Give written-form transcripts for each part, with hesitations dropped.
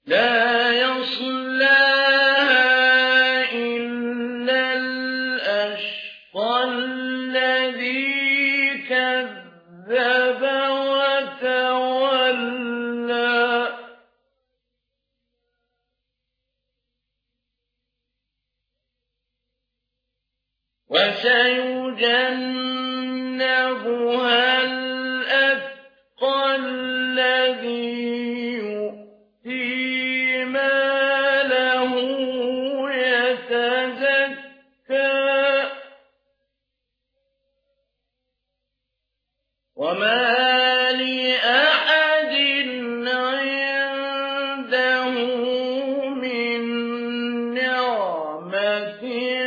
لا يصلاها إلا الأشقى الذي كذب وتولى وسيجنبها الأتقى الذي يؤتي ماله يتزكى وما لأحد عنده من نعمة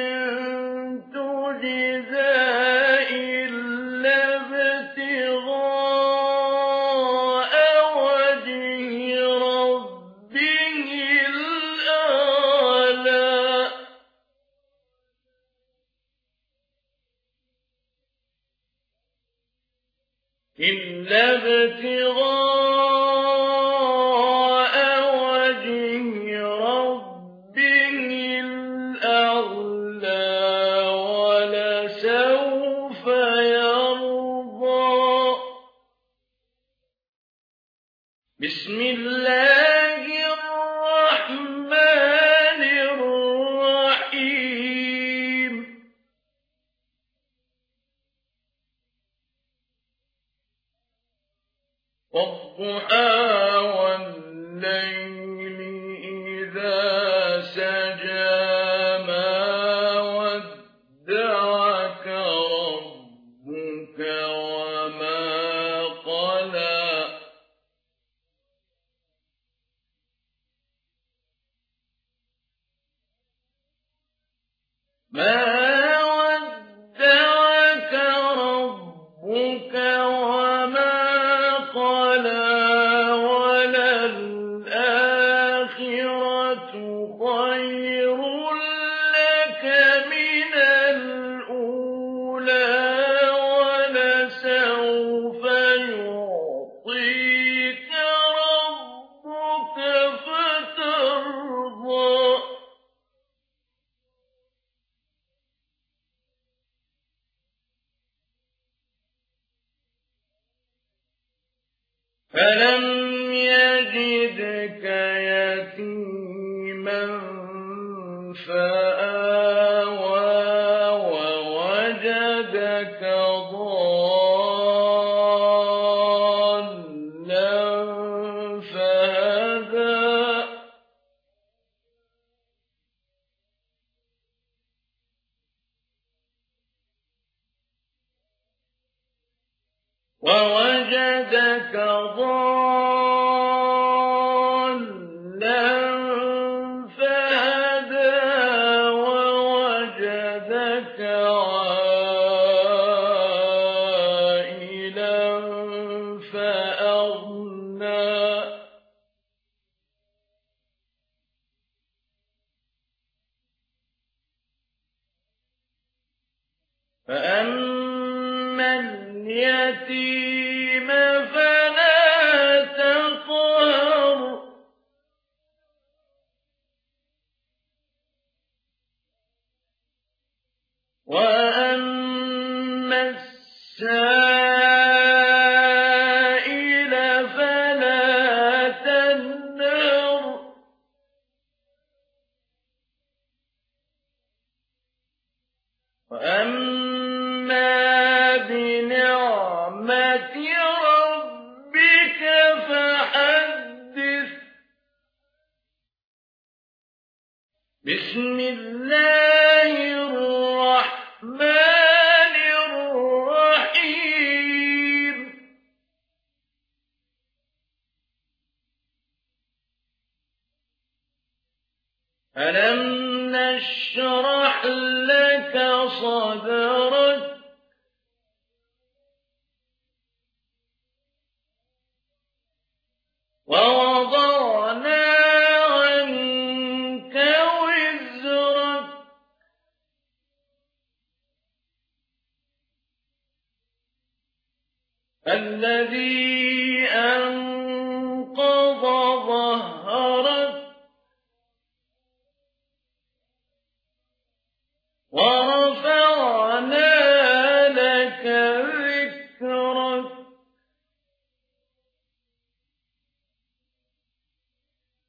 تجزى إلا ابتغاء وجه ربه الأعلى إلا ابتغاء وجه ربه الأعلى ولسوف يرضى. بسم الله الرحمن الرحيم. والضحى والليل إذا سجى ما ودعك ربك وما قلى ما ودعك ربك وما قلى وللآخرة خير لك من الأولى ولسوف يعطيك ربك فترضى. فلم يجدك يتيما فآوى ووجدك ضالا فهدى ووجدك ضالا فهدى ووجدك عائلا فأغنى فأما اليتيم فلا تقهر وأما السائل فلا تنهر وأما بنعمة ربك فحدث. بسم الله الرحمن الرحيم. ألم نشرح لك صدرك ووضعنا عنك وزرك الذي أنقض ظهرك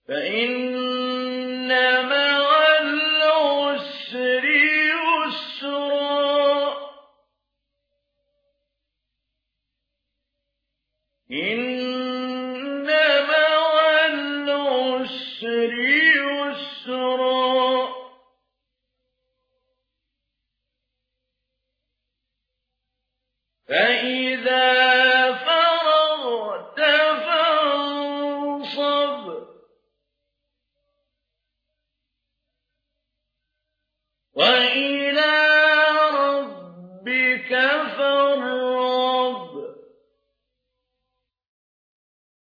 فإن